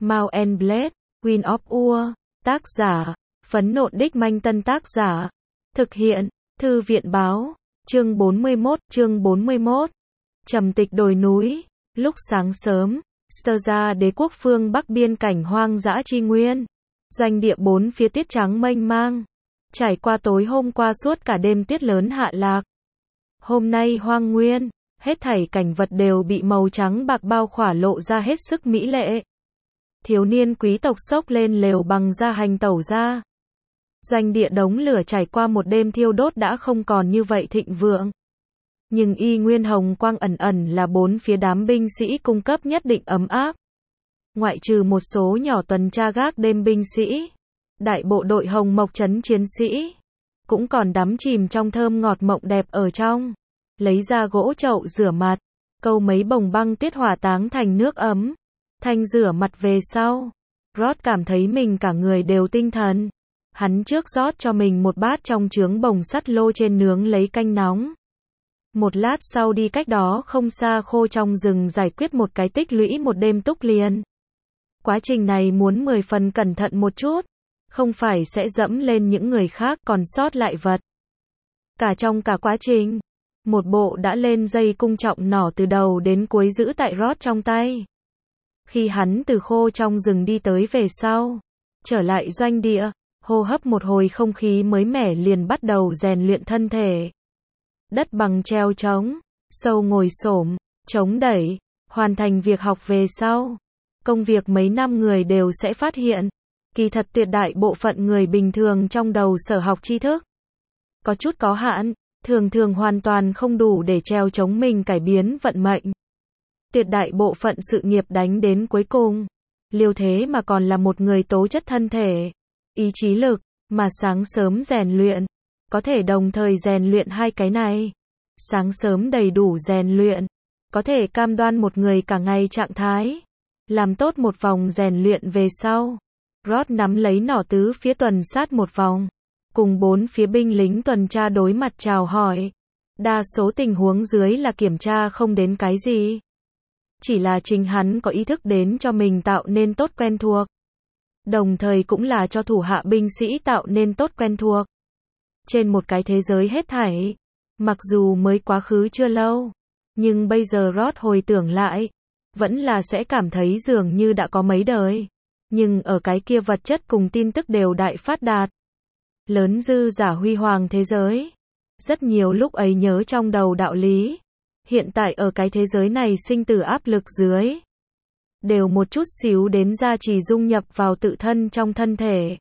Mount and Blade, Queen of Ur, tác giả, Phấn Nộn Đích Manh Tân tác giả, thực hiện, Thư viện báo, chương 41, trầm tịch đồi núi, lúc sáng sớm, Sterza đế quốc phương Bắc biên cảnh hoang dã tri nguyên, doanh địa bốn phía tuyết trắng mênh mang, trải qua tối hôm qua suốt cả đêm tuyết lớn hạ lạc. Hôm nay hoang nguyên, hết thảy cảnh vật đều bị màu trắng bạc bao khỏa lộ ra hết sức mỹ lệ. Thiếu niên quý tộc xốc lên lều bằng da hành tẩu ra. Doanh địa đống lửa trải qua một đêm thiêu đốt đã không còn như vậy thịnh vượng. Nhưng y nguyên hồng quang ẩn ẩn là bốn phía đám binh sĩ cung cấp nhất định ấm áp. Ngoại trừ một số nhỏ tuần tra gác đêm binh sĩ, đại bộ đội hồng mộc trấn chiến sĩ, cũng còn đắm chìm trong thơm ngọt mộng đẹp ở trong. Lấy ra gỗ chậu rửa mặt, câu mấy bồng băng tuyết hỏa táng thành nước ấm. Thanh rửa mặt về sau, Rod cảm thấy mình cả người đều tinh thần. Hắn trước rót cho mình một bát trong chướng bồng sắt lô trên nướng lấy canh nóng. Một lát sau đi cách đó không xa khô trong rừng giải quyết một cái tích lũy một đêm túc liền. Quá trình này muốn 10 phần cẩn thận một chút, không phải sẽ dẫm lên những người khác còn sót lại vật. Trong cả quá trình, một bộ đã lên dây cung trọng nỏ từ đầu đến cuối giữ tại Rod trong tay. Khi hắn từ khô trong rừng đi tới về sau, trở lại doanh địa, hô hấp một hồi không khí mới mẻ liền bắt đầu rèn luyện thân thể. Đất bằng treo trống, sâu ngồi xổm, chống đẩy, hoàn thành việc học về sau. Công việc mấy năm người đều sẽ phát hiện, kỳ thật tuyệt đại bộ phận người bình thường trong đầu sở học tri thức có chút có hạn, thường hoàn toàn không đủ để treo chống mình cải biến vận mệnh. Tuyệt đại bộ phận sự nghiệp đánh đến cuối cùng, liều thế mà còn là một người tố chất thân thể, ý chí lực, mà sáng sớm rèn luyện, có thể đồng thời rèn luyện hai cái này. Sáng sớm đầy đủ rèn luyện, có thể cam đoan một người cả ngày trạng thái. Làm tốt một vòng rèn luyện về sau, Rod nắm lấy nỏ tứ phía tuần sát một vòng, cùng bốn phía binh lính tuần tra đối mặt chào hỏi. Đa số tình huống dưới là kiểm tra không đến cái gì. Chỉ là chính hắn có ý thức đến cho mình tạo nên tốt quen thuộc. Đồng thời cũng là cho thủ hạ binh sĩ tạo nên tốt quen thuộc. Trên một cái thế giới hết thảy, mặc dù mới quá khứ chưa lâu, nhưng bây giờ Rod hồi tưởng lại, vẫn là sẽ cảm thấy dường như đã có mấy đời. Nhưng ở cái kia vật chất cùng tin tức đều đại phát đạt. Lớn dư giả huy hoàng thế giới. Rất nhiều lúc ấy nhớ trong đầu đạo lý. Hiện tại ở cái thế giới này sinh tử áp lực dưới. Đều một chút xíu đến gia trì dung nhập vào tự thân trong thân thể.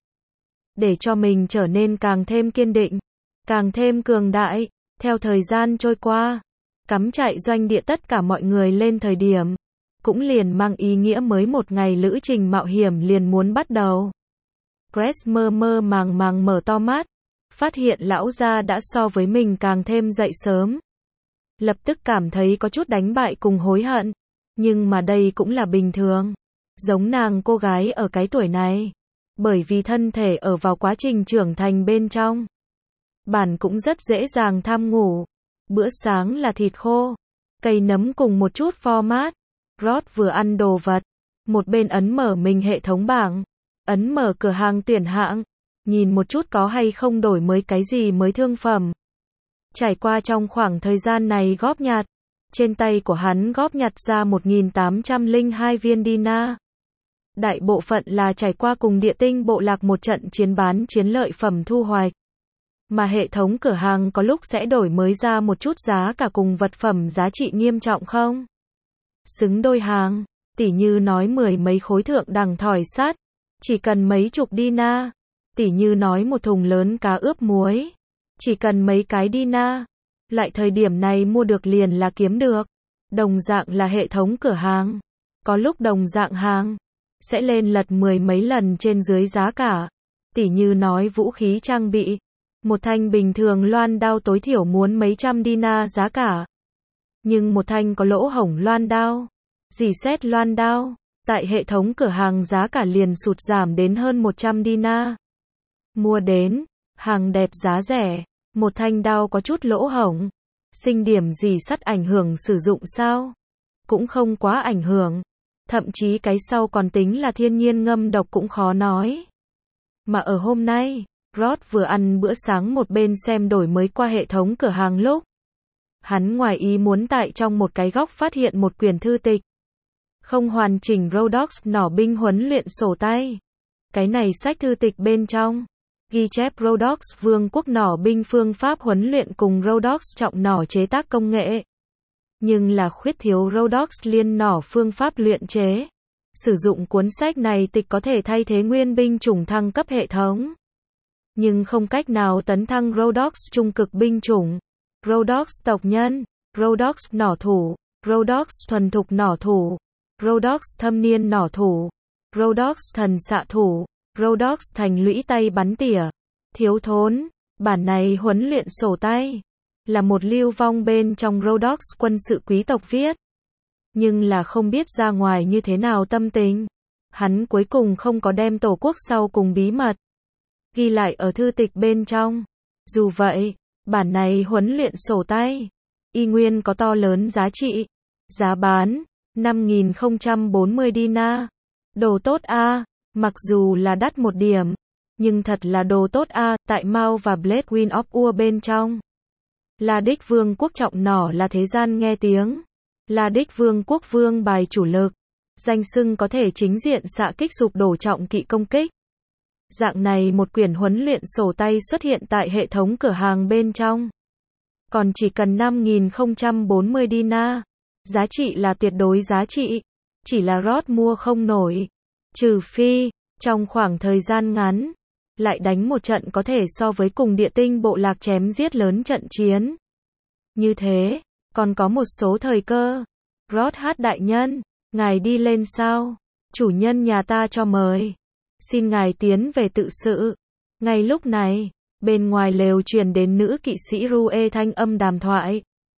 Để cho mình trở nên càng thêm kiên định, càng thêm cường đại. Theo thời gian trôi qua, cắm trại doanh địa tất cả mọi người lên thời điểm. Cũng liền mang ý nghĩa mới một ngày lữ trình mạo hiểm liền muốn bắt đầu. Grace mơ mơ màng mở to mắt, phát hiện lão gia đã so với mình càng thêm dậy sớm. Lập tức cảm thấy có chút đánh bại cùng hối hận, nhưng mà đây cũng là bình thường. Giống nàng cô gái ở cái tuổi này, bởi vì thân thể ở vào quá trình trưởng thành bên trong. Bản cũng rất dễ dàng tham ngủ. Bữa sáng là thịt khô, cây nấm cùng một chút format. Rod vừa ăn đồ vật, một bên ấn mở mình hệ thống bảng, ấn mở cửa hàng tuyển hạng, nhìn một chút có hay không đổi mới cái gì mới thương phẩm. Trải qua trong khoảng thời gian này góp nhặt, trên tay của hắn góp nhặt ra 1802 viên dinar. Đại bộ phận là trải qua cùng địa tinh bộ lạc một trận chiến bán chiến lợi phẩm thu hoạch. Mà hệ thống cửa hàng có lúc sẽ đổi mới ra một chút giá cả cùng vật phẩm giá trị nghiêm trọng không? Xứng đôi hàng, tỉ như nói 10 mấy khối thượng đẳng thỏi sắt, chỉ cần mấy chục dinar. Tỉ như nói một thùng lớn cá ướp muối, chỉ cần mấy cái dinar. Lại thời điểm này mua được liền là kiếm được. Đồng dạng là hệ thống cửa hàng, có lúc đồng dạng hàng sẽ lên lật 10 mấy lần trên dưới giá cả. Tỉ như nói vũ khí trang bị, một thanh bình thường loan đao tối thiểu muốn mấy trăm dinar giá cả. Nhưng một thanh có lỗ hổng loan đao, dì xét loan đao, tại hệ thống cửa hàng giá cả liền sụt giảm đến hơn 100 dinar. Mua đến, hàng đẹp giá rẻ, một thanh đao có chút lỗ hổng, sinh điểm gì sắt ảnh hưởng sử dụng sao? Cũng không quá ảnh hưởng. Thậm chí cái sau còn tính là thiên nhiên ngâm độc cũng khó nói. Mà ở hôm nay, Rod vừa ăn bữa sáng một bên xem đổi mới qua hệ thống cửa hàng lúc hắn ngoài ý muốn tại trong một cái góc phát hiện một quyển thư tịch. Không hoàn chỉnh Rhodox nỏ binh huấn luyện sổ tay. Cái này sách thư tịch bên trong ghi chép Rhodox vương quốc nỏ binh phương pháp huấn luyện cùng Rhodox trọng nỏ chế tác công nghệ. Nhưng là khuyết thiếu Rhodox liên nỏ phương pháp luyện chế. Sử dụng cuốn sách này tịch có thể thay thế nguyên binh chủng thăng cấp hệ thống. Nhưng không cách nào tấn thăng Rhodox trung cực binh chủng. Rhodox tộc nhân, Rhodox nỏ thủ, Rhodox thuần thục nỏ thủ, Rhodox thâm niên nỏ thủ, Rhodox thần xạ thủ, Rhodox thành lũy tay bắn tỉa. Thiếu thốn, bản này huấn luyện sổ tay là một lưu vong bên trong Rhodox quân sự quý tộc viết. Nhưng là không biết ra ngoài như thế nào tâm tình. Hắn cuối cùng không có đem tổ quốc sau cùng bí mật ghi lại ở thư tịch bên trong. Dù vậy, bản này huấn luyện sổ tay y nguyên có to lớn giá trị. Giá bán 5.040 dinar. Đồ tốt a, mặc dù là đắt một điểm, nhưng thật là đồ tốt a. Tại Mao và Blade Wind of Ur bên trong, La Đích vương quốc trọng nỏ là thế gian nghe tiếng. La Đích vương quốc vương bài chủ lực, danh xưng có thể chính diện xạ kích sụp đổ trọng kỵ công kích. Dạng này một quyển huấn luyện sổ tay xuất hiện tại hệ thống cửa hàng bên trong. Còn chỉ cần 5.040 dinar. Giá trị là tuyệt đối giá trị. Chỉ là Rod mua không nổi. Trừ phi, trong khoảng thời gian ngắn, lại đánh một trận có thể so với cùng địa tinh bộ lạc chém giết lớn trận chiến. Như thế, còn có một số thời cơ. Rod hát đại nhân, ngài đi lên sao? Chủ nhân nhà ta cho mời. Xin ngài tiến về tự sự. Ngay lúc này, bên ngoài lều truyền đến nữ kỵ sĩ Rue thanh âm đàm thoại.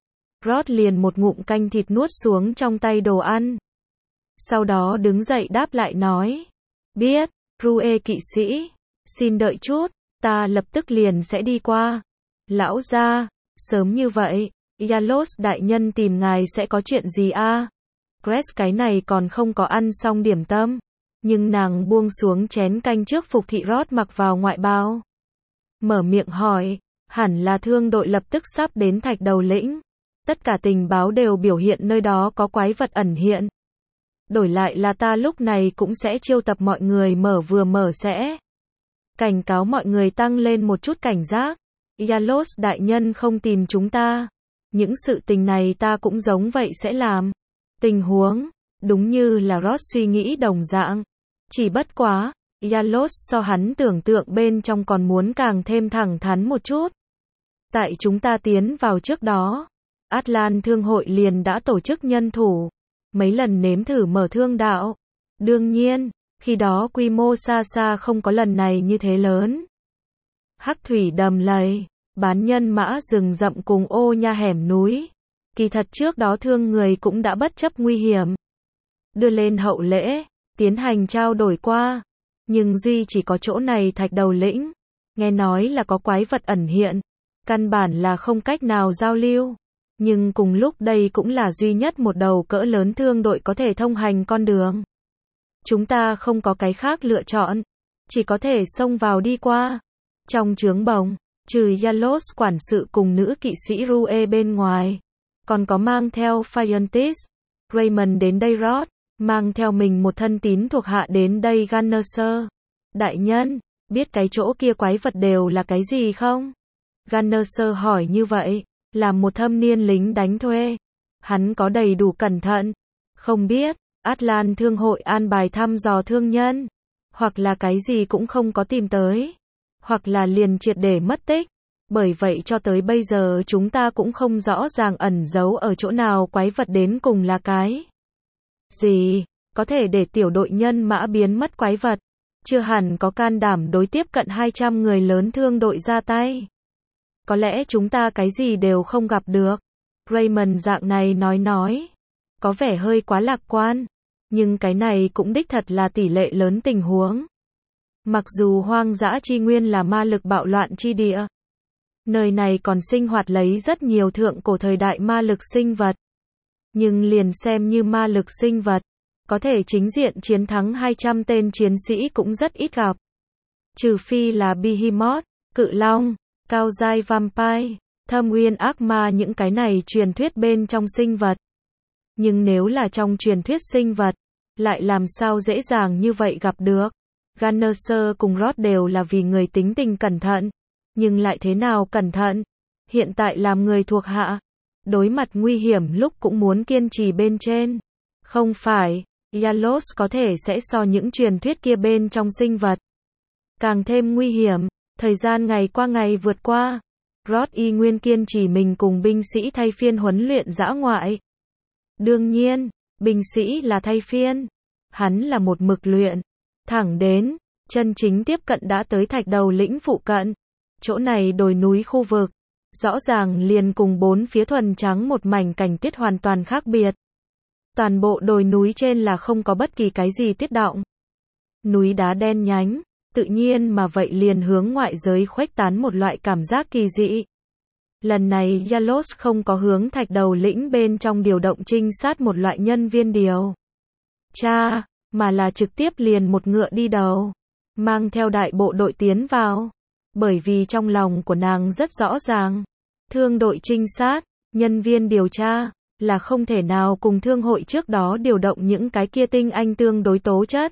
Rod liền một ngụm canh thịt nuốt xuống trong tay đồ ăn. Sau đó đứng dậy đáp lại nói. Biết, Rue kỵ sĩ. Xin đợi chút, ta lập tức liền sẽ đi qua. Lão gia, sớm như vậy, Yalos đại nhân tìm ngài sẽ có chuyện gì a? Grace cái này còn không có ăn xong điểm tâm. Nhưng nàng buông xuống chén canh trước phục thị Rod mặc vào ngoại bào. Mở miệng hỏi, hẳn là thương đội lập tức sắp đến Thạch Đầu Lĩnh. Tất cả tình báo đều biểu hiện nơi đó có quái vật ẩn hiện. Đổi lại là ta lúc này cũng sẽ chiêu tập mọi người mở sẽ. Cảnh cáo mọi người tăng lên một chút cảnh giác. Yalos đại nhân không tìm chúng ta. Những sự tình này ta cũng giống vậy sẽ làm. Tình huống, đúng như là Rod suy nghĩ đồng dạng. Chỉ bất quá, Yalos so hắn tưởng tượng bên trong còn muốn càng thêm thẳng thắn một chút. Tại chúng ta tiến vào trước đó, Atlan thương hội liền đã tổ chức nhân thủ. Mấy lần nếm thử mở thương đạo. Đương nhiên, khi đó quy mô xa xa không có lần này như thế lớn. Hắc thủy đầm lầy, bán nhân mã rừng rậm cùng ô nha hẻm núi. Kỳ thật trước đó thương người cũng đã bất chấp nguy hiểm. Đưa lên hậu lễ, tiến hành trao đổi qua. Nhưng duy chỉ có chỗ này Thạch Đầu Lĩnh. Nghe nói là có quái vật ẩn hiện. Căn bản là không cách nào giao lưu. Nhưng cùng lúc đây cũng là duy nhất một đầu cỡ lớn thương đội có thể thông hành con đường. Chúng ta không có cái khác lựa chọn. Chỉ có thể xông vào đi qua. Trong trướng bồng, trừ Yalos quản sự cùng nữ kỵ sĩ Rue bên ngoài. Còn có mang theo Phiontis, Raymond đến đây Rod. Mang theo mình một thân tín thuộc hạ đến đây Gunnerser. Đại nhân, biết cái chỗ kia quái vật đều là cái gì không? Gunnerser hỏi như vậy, là một thâm niên lính đánh thuê. Hắn có đầy đủ cẩn thận. Không biết, Atlan thương hội an bài thăm dò thương nhân. Hoặc là cái gì cũng không có tìm tới. Hoặc là liền triệt để mất tích. Bởi vậy cho tới bây giờ chúng ta cũng không rõ ràng ẩn giấu ở chỗ nào quái vật đến cùng là cái gì, có thể để tiểu đội nhân mã biến mất quái vật. Chưa hẳn có can đảm đối tiếp cận 200 người lớn thương đội ra tay. Có lẽ chúng ta cái gì đều không gặp được. Raymond dạng này nói. Có vẻ hơi quá lạc quan. Nhưng cái này cũng đích thật là tỷ lệ lớn tình huống. Mặc dù hoang dã chi nguyên là ma lực bạo loạn chi địa. Nơi này còn sinh hoạt lấy rất nhiều thượng cổ thời đại ma lực sinh vật. Nhưng liền xem như ma lực sinh vật, có thể chính diện chiến thắng 200 tên chiến sĩ cũng rất ít gặp. Trừ phi là Behemoth, cự long, cao giai vampire, thâm uyên ác ma, những cái này truyền thuyết bên trong sinh vật. Nhưng nếu là trong truyền thuyết sinh vật, lại làm sao dễ dàng như vậy gặp được. Gunnerser cùng Roth đều là vì người tính tình cẩn thận. Nhưng lại thế nào cẩn thận? Hiện tại làm người thuộc hạ, đối mặt nguy hiểm lúc cũng muốn kiên trì bên trên. Không phải, Yalos có thể sẽ so những truyền thuyết kia bên trong sinh vật càng thêm nguy hiểm. Thời gian ngày qua ngày vượt qua, Roth y nguyên kiên trì mình cùng binh sĩ thay phiên huấn luyện dã ngoại. Đương nhiên, binh sĩ là thay phiên, hắn là một mực luyện, thẳng đến chân chính tiếp cận đã tới Thạch Đầu lĩnh phụ cận. Chỗ này đồi núi khu vực, rõ ràng liền cùng bốn phía thuần trắng một mảnh cảnh tuyết hoàn toàn khác biệt. Toàn bộ đồi núi trên là không có bất kỳ cái gì tuyết đọng. Núi đá đen nhánh, tự nhiên mà vậy liền hướng ngoại giới khuếch tán một loại cảm giác kỳ dị. Lần này Yalos không có hướng Thạch Đầu lĩnh bên trong điều động trinh sát một loại nhân viên điều tra, mà là trực tiếp liền một ngựa đi đầu, mang theo đại bộ đội tiến vào. Bởi vì trong lòng của nàng rất rõ ràng, thương đội trinh sát, nhân viên điều tra, là không thể nào cùng thương hội trước đó điều động những cái kia tinh anh tương đối tố chất.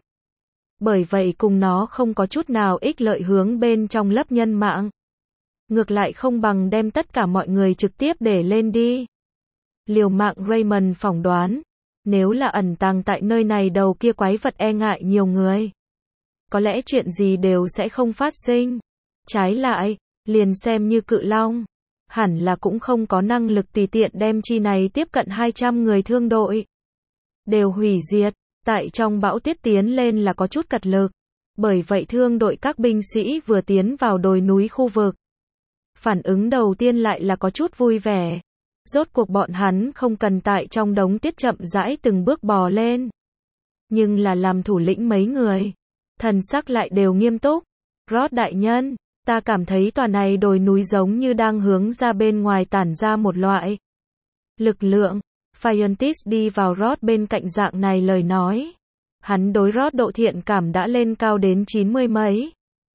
Bởi vậy cùng nó không có chút nào ích lợi hướng bên trong lấp nhân mạng. Ngược lại không bằng đem tất cả mọi người trực tiếp để lên đi. Liều mạng Raymond phỏng đoán, nếu là ẩn tàng tại nơi này đầu kia quái vật e ngại nhiều người, có lẽ chuyện gì đều sẽ không phát sinh. Trái lại, liền xem như cự long, hẳn là cũng không có năng lực tùy tiện đem chi này tiếp cận 200 người thương đội đều hủy diệt. Tại trong bão tuyết tiến lên là có chút cật lực. Bởi vậy thương đội các binh sĩ vừa tiến vào đồi núi khu vực, phản ứng đầu tiên lại là có chút vui vẻ. Rốt cuộc bọn hắn không cần tại trong đống tuyết chậm rãi từng bước bò lên. Nhưng là làm thủ lĩnh mấy người, thần sắc lại đều nghiêm túc. Roth đại nhân, ta cảm thấy tòa này đồi núi giống như đang hướng ra bên ngoài tản ra một loại lực lượng. Phiontis đi vào Roth bên cạnh dạng này lời nói. Hắn đối Roth độ thiện cảm đã lên cao đến 90 mấy.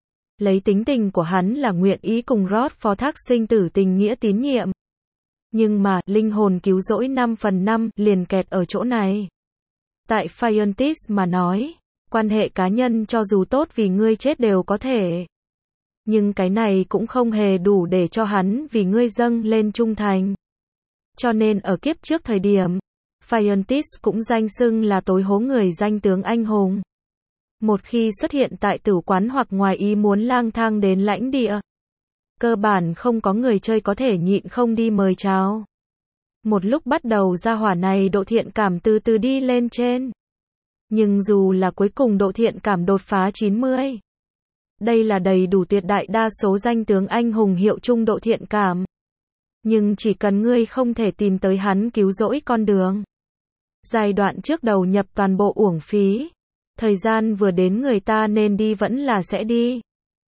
Lấy tính tình của hắn là nguyện ý cùng Roth phó thác sinh tử tình nghĩa tín nhiệm. Nhưng mà, linh hồn cứu rỗi 5/5 liền kẹt ở chỗ này. Tại Phiontis mà nói, quan hệ cá nhân cho dù tốt vì ngươi chết đều có thể. Nhưng cái này cũng không hề đủ để cho hắn vì ngươi dâng lên trung thành. Cho nên ở kiếp trước thời điểm, Phiontis cũng danh xưng là tối hố người danh tướng anh hùng. Một khi xuất hiện tại tử quán hoặc ngoài ý muốn lang thang đến lãnh địa, cơ bản không có người chơi có thể nhịn không đi mời chào. Một lúc bắt đầu gia hỏa này độ thiện cảm từ từ đi lên trên. Nhưng dù là cuối cùng độ thiện cảm đột phá 90. Đây là đầy đủ tuyệt đại đa số danh tướng anh hùng hiệu chung độ thiện cảm. Nhưng chỉ cần ngươi không thể tìm tới hắn cứu rỗi con đường, giai đoạn trước đầu nhập toàn bộ uổng phí. Thời gian vừa đến người ta nên đi vẫn là sẽ đi.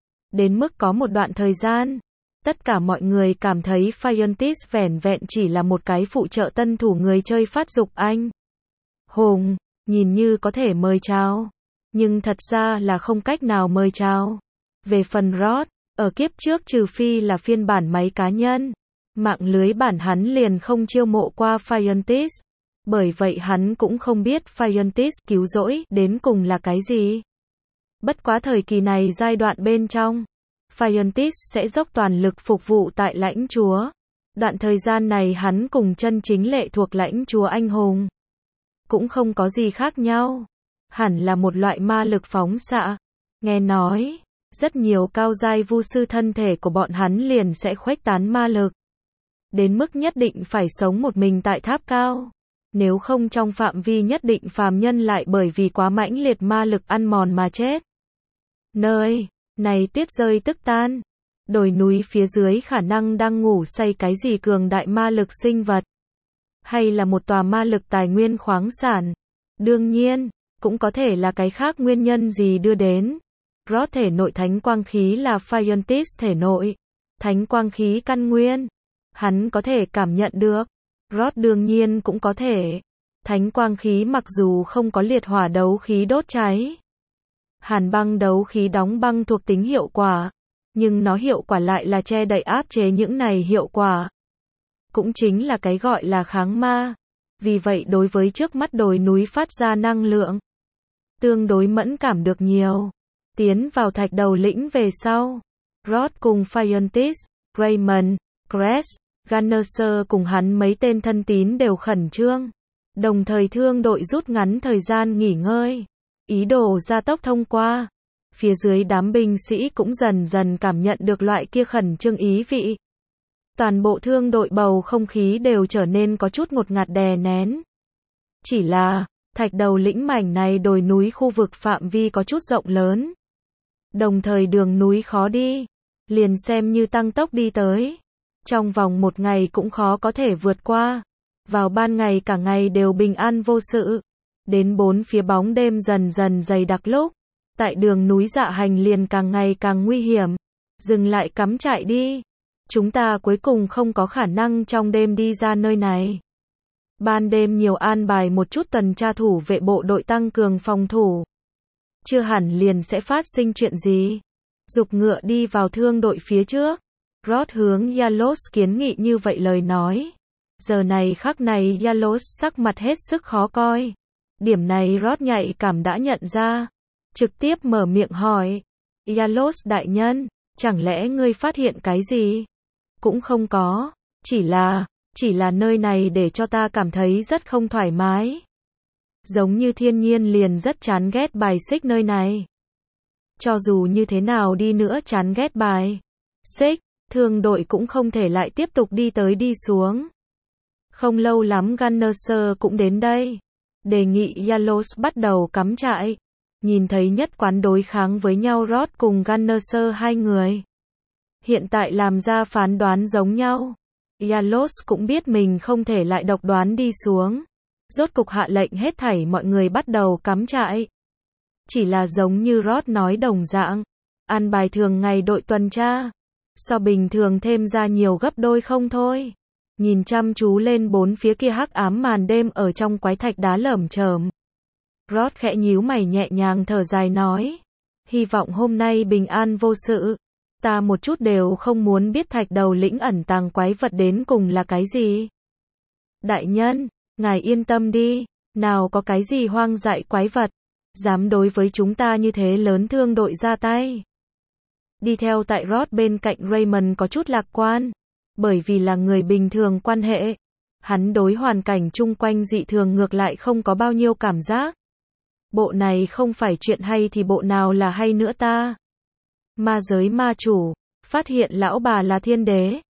Đến mức có một đoạn thời gian, tất cả mọi người cảm thấy Phiontis vẻn vẹn chỉ là một cái phụ trợ tân thủ người chơi phát dục anh hùng, nhìn như có thể mời chào, nhưng thật ra là không cách nào mời chào. Về phần Roth, ở kiếp trước trừ phi là phiên bản máy cá nhân, mạng lưới bản hắn liền không chiêu mộ qua Phiontis. Bởi vậy hắn cũng không biết Phiontis cứu rỗi đến cùng là cái gì. Bất quá thời kỳ này giai đoạn bên trong, Phiontis sẽ dốc toàn lực phục vụ tại lãnh chúa. Đoạn thời gian này hắn cùng chân chính lệ thuộc lãnh chúa anh hùng cũng không có gì khác nhau. Hẳn là một loại ma lực phóng xạ. Nghe nói, rất nhiều cao giai vu sư thân thể của bọn hắn liền sẽ khuếch tán ma lực. Đến mức nhất định phải sống một mình tại tháp cao. Nếu không trong phạm vi nhất định phàm nhân lại bởi vì quá mãnh liệt ma lực ăn mòn mà chết. Nơi này tuyết rơi tức tan. Đồi núi phía dưới khả năng đang ngủ say cái gì cường đại ma lực sinh vật. Hay là một tòa ma lực tài nguyên khoáng sản. Đương nhiên, cũng có thể là cái khác nguyên nhân gì đưa đến. Roth thể nội thánh quang khí là Phiontis thể nội. Thánh quang khí căn nguyên. Hắn có thể cảm nhận được. Roth đương nhiên cũng có thể. Thánh quang khí mặc dù không có liệt hỏa đấu khí đốt cháy, hàn băng đấu khí đóng băng thuộc tính hiệu quả, nhưng nó hiệu quả lại là che đậy áp chế những này hiệu quả. Cũng chính là cái gọi là kháng ma. Vì vậy đối với trước mắt đồi núi phát ra năng lượng, tương đối mẫn cảm được nhiều. Tiến vào thạch đầu lĩnh về sau, Rod cùng Phiontis, Raymond, Cress, Gunnerser cùng hắn mấy tên thân tín đều khẩn trương. Đồng thời thương đội rút ngắn thời gian nghỉ ngơi, ý đồ gia tốc thông qua. Phía dưới đám binh sĩ cũng dần dần cảm nhận được loại kia khẩn trương ý vị. Toàn bộ thương đội bầu không khí đều trở nên có chút ngột ngạt đè nén. Chỉ là, thạch đầu lĩnh mảnh này đồi núi khu vực phạm vi có chút rộng lớn. Đồng thời đường núi khó đi, liền xem như tăng tốc đi tới. Trong vòng một ngày cũng khó có thể vượt qua. Vào ban ngày cả ngày đều bình an vô sự. Đến bốn phía bóng đêm dần dần dày đặc lúc, tại đường núi dạ hành liền càng ngày càng nguy hiểm. Dừng lại cắm trại đi. Chúng ta cuối cùng không có khả năng trong đêm đi ra nơi này. Ban đêm nhiều an bài một chút tuần tra thủ vệ bộ đội tăng cường phòng thủ. Chưa hẳn liền sẽ phát sinh chuyện gì. Giục ngựa đi vào thương đội phía trước. Rod hướng Yalos kiến nghị như vậy lời nói. Giờ này khắc này Yalos sắc mặt hết sức khó coi. Điểm này Rod nhạy cảm đã nhận ra. Trực tiếp mở miệng hỏi. Yalos đại nhân, chẳng lẽ ngươi phát hiện cái gì? Cũng không có, chỉ là nơi này để cho ta cảm thấy rất không thoải mái. Giống như thiên nhiên liền rất chán ghét bài xích nơi này. Cho dù như thế nào đi nữa chán ghét bài xích, thương đội cũng không thể lại tiếp tục đi tới đi xuống. Không lâu lắm Gunnerser cũng đến đây. Đề nghị Yalos bắt đầu cắm trại. Nhìn thấy nhất quán đối kháng với nhau Rod cùng Gunnerser hai người. Hiện tại làm ra phán đoán giống nhau. Yalos cũng biết mình không thể lại độc đoán đi xuống. Rốt cục hạ lệnh hết thảy mọi người bắt đầu cắm trại. Chỉ là giống như Rod nói đồng dạng. An bài thường ngày đội tuần tra. So bình thường thêm ra nhiều gấp đôi không thôi. Nhìn chăm chú lên bốn phía kia hắc ám màn đêm ở trong quái thạch đá lởm chởm. Rod khẽ nhíu mày nhẹ nhàng thở dài nói. Hy vọng hôm nay bình an vô sự. Ta một chút đều không muốn biết thạch đầu lĩnh ẩn tàng quái vật đến cùng là cái gì. Đại nhân, ngài yên tâm đi, nào có cái gì hoang dại quái vật, dám đối với chúng ta như thế lớn thương đội ra tay. Đi theo tại Rod bên cạnh Raymond có chút lạc quan, bởi vì là người bình thường quan hệ. Hắn đối hoàn cảnh chung quanh dị thường ngược lại không có bao nhiêu cảm giác. Bộ này không phải chuyện hay thì bộ nào là hay nữa ta. Ma giới ma chủ, phát hiện lão bà là thiên đế,